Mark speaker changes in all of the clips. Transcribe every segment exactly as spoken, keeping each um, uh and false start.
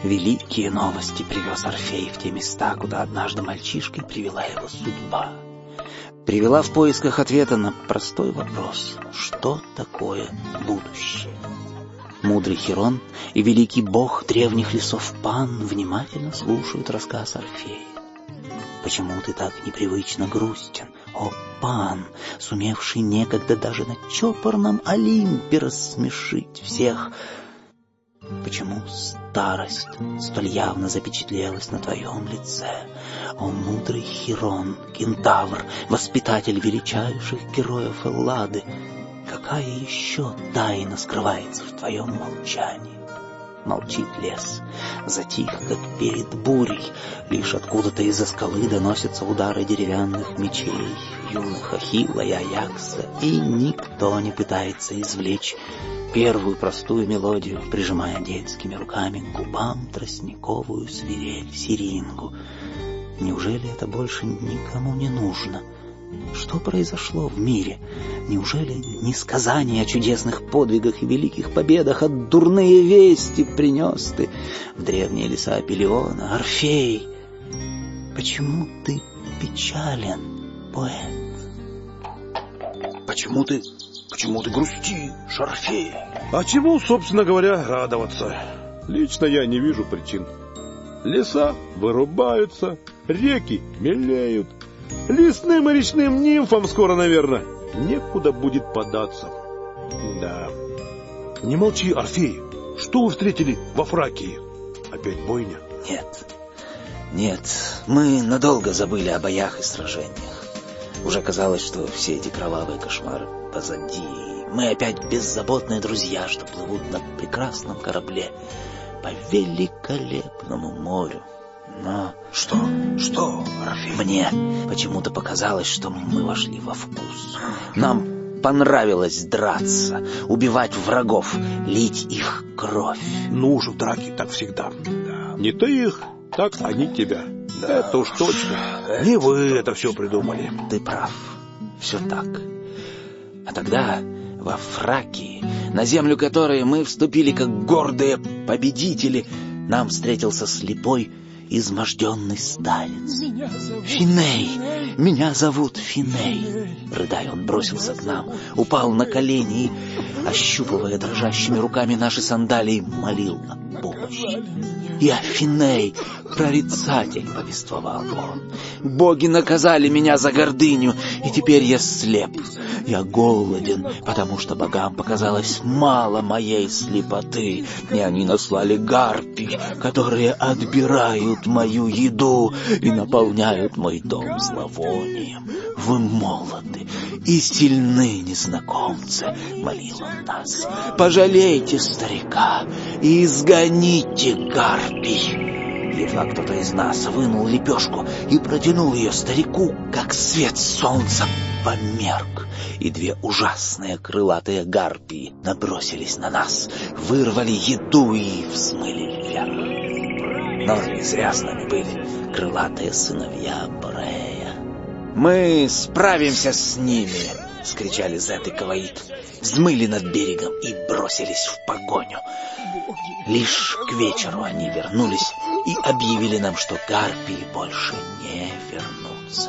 Speaker 1: Великие новости привез Орфей в те места, куда однажды мальчишкой привела его судьба. Привела в поисках ответа на простой вопрос: что такое будущее? Мудрый Хирон и великий бог древних лесов Пан внимательно слушают рассказ Орфея. Почему ты так непривычно грустен, о Пан, сумевший некогда даже на чопорном Олимпе рассмешить всех? Почему старость столь явно запечатлелась на твоем лице, о мудрый Хирон, кентавр, воспитатель величайших героев Эллады? Какая еще тайна скрывается в твоем молчании? Молчит лес, затих, как перед бурей. Лишь откуда-то из-за скалы доносятся удары деревянных мечей юных Ахилла и Аякса, и никто не пытается извлечь первую простую мелодию, прижимая детскими руками к губам тростниковую свирель, сирингу. Неужели это больше никому не нужно? Что произошло в мире? Неужели не сказания о чудесных подвигах и великих победах, а дурные вести принес ты в древние леса Пелиона, Орфей? Почему ты печален, поэт?
Speaker 2: Почему ты, почему ты грустишь, Орфей?
Speaker 3: А чему, собственно говоря, радоваться? Лично я не вижу причин. Леса вырубаются, реки мелеют. Лесным и речным нимфам скоро, наверное, некуда будет податься. Да. Не молчи, Орфей. Что вы встретили во Фракии? Опять бойня?
Speaker 1: Нет. Нет. Мы надолго забыли о боях и сражениях. Уже казалось, что все эти кровавые кошмары позади. Мы опять беззаботные друзья, что плывут на прекрасном корабле по великолепному морю. Но...
Speaker 2: Что? Что, Орфей?
Speaker 1: Мне почему-то показалось, что мы вошли во вкус. Нам понравилось драться, убивать врагов, лить их кровь.
Speaker 3: Ну уж в драке так всегда. Да. Не ты их, так они тебя. Да. Это уж точно. Не вы это все придумали.
Speaker 1: Ты прав. Все так. А тогда во Фракии, на землю которой мы вступили как гордые победители, нам встретился слепой, изможденный старец. Финей! Меня зовут Финей! Рыдая, он бросился к нам, упал на колени и, ощупывая дрожащими руками наши сандалии, молил о помощи. «Я Финей, прорицатель», — повествовал он. «Боги наказали меня за гордыню, и теперь я слеп. Я голоден, потому что богам показалось мало моей слепоты, и они наслали гарпий, которые отбирают мою еду и наполняют мой дом зловонием. Вы молоды и сильны, незнакомцы», — молил он нас. «Пожалейте старика и изгоните гарпий». Едва кто-то из нас вынул лепешку и протянул ее старику, как свет солнца померк, и две ужасные крылатые гарпии набросились на нас, вырвали еду и взмыли вверх. Но не зря с нами были крылатые сыновья Борея. «Мы справимся с ними!» — скричали Зет и Каваид, взмыли над берегом и бросились в погоню. Лишь к вечеру они вернулись и объявили нам, что гарпии больше не вернутся.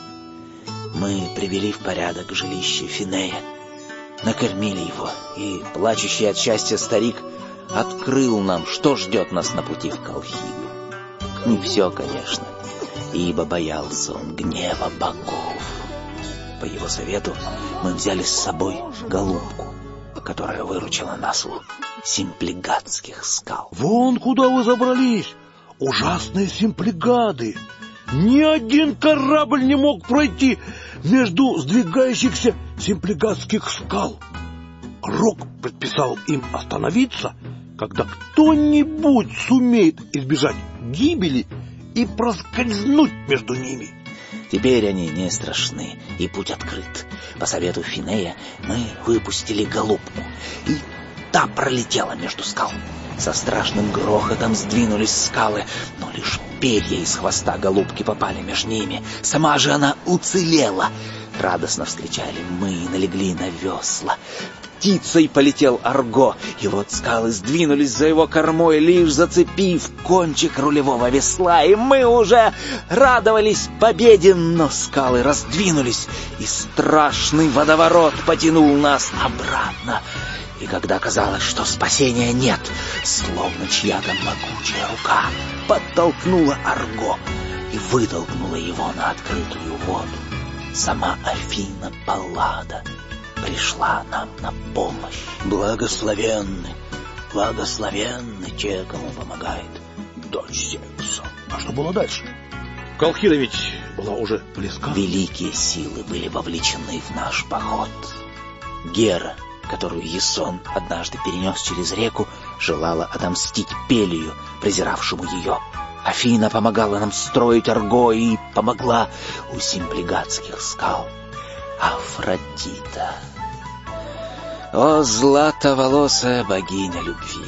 Speaker 1: Мы привели в порядок жилище Финея, накормили его, и плачущий от счастья старик открыл нам, что ждет нас на пути в Колхиду. Не все, конечно, ибо боялся он гнева богов. По его совету мы взяли с собой голубку, которая выручила нас у симплигадских скал.
Speaker 3: Вон куда вы забрались! Ужасные симплигады! Ни один корабль не мог пройти между сдвигающихся симплигадских скал. Рок предписал им остановиться, когда кто-нибудь сумеет избежать гибели и проскользнуть между ними.
Speaker 1: Теперь они не страшны, и путь открыт. По совету Финея мы выпустили голубку, и та пролетела между скал. Со страшным грохотом сдвинулись скалы, но лишь перья из хвоста голубки попали между ними. Сама же она уцелела. Радостно вскричали мы и налегли на весла. птицей полетел Арго, и вот скалы сдвинулись за его кормой, лишь зацепив кончик рулевого весла, и мы уже радовались победе, но скалы раздвинулись, и страшный водоворот потянул нас обратно. И когда казалось, что спасения нет, словно чья-то могучая рука подтолкнула Арго и вытолкнула его на открытую воду. Сама Афина Паллада пришла нам на помощь.
Speaker 2: Благословенны, благословенны те, кому помогает дочь Зевса. А что было дальше?
Speaker 3: Колхида ведь была уже близка.
Speaker 1: Великие силы были вовлечены в наш поход. Гера, которую Ясон однажды перенес через реку, желала отомстить Пелию, презиравшему ее. Афина помогала нам строить Арго и помогла у Симплигатских скал. Афродита. О, златоволосая богиня любви!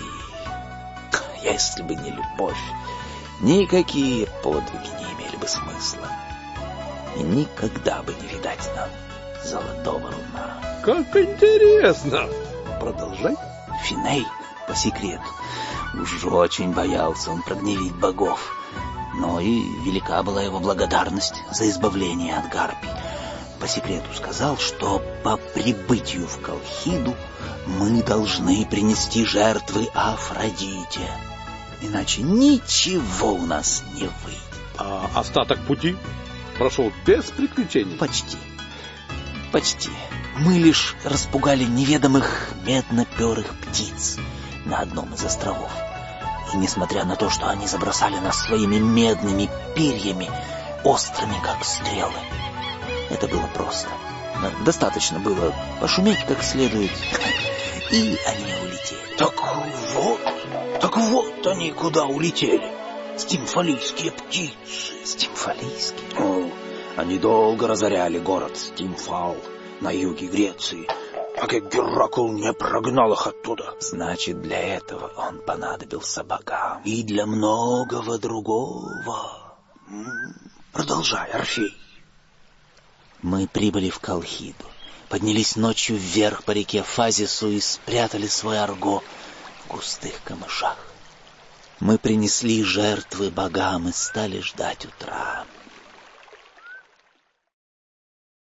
Speaker 1: Если бы не любовь, никакие подвиги не имели бы смысла. И никогда бы не видать нам золотого руна.
Speaker 3: Как интересно! Продолжай.
Speaker 1: Финей, по секрету, уж очень боялся он прогневить богов, но и велика была его благодарность за избавление от гарпий. По секрету сказал, что по прибытию в Колхиду мы должны принести жертвы Афродите, иначе ничего у нас не выйдет.
Speaker 3: А остаток пути прошел без приключений?
Speaker 1: Почти. Почти. Мы лишь распугали неведомых медноперых птиц на одном из островов. И несмотря на то, что они забросали нас своими медными перьями, острыми как стрелы, это было просто. Достаточно было пошуметь как следует, и они улетели.
Speaker 2: Так вот, так вот они куда улетели. Стимфалийские птицы.
Speaker 1: Стимфалийские?
Speaker 2: О, они долго разоряли город Стимфал на юге Греции, пока Геракл не прогнал их оттуда.
Speaker 1: Значит, для этого он понадобился богам.
Speaker 2: И для многого другого. Продолжай, Орфей.
Speaker 1: Мы прибыли в Колхиду, поднялись ночью вверх по реке Фазису и спрятали свой Арго в густых камышах. Мы принесли жертвы богам и стали ждать утра.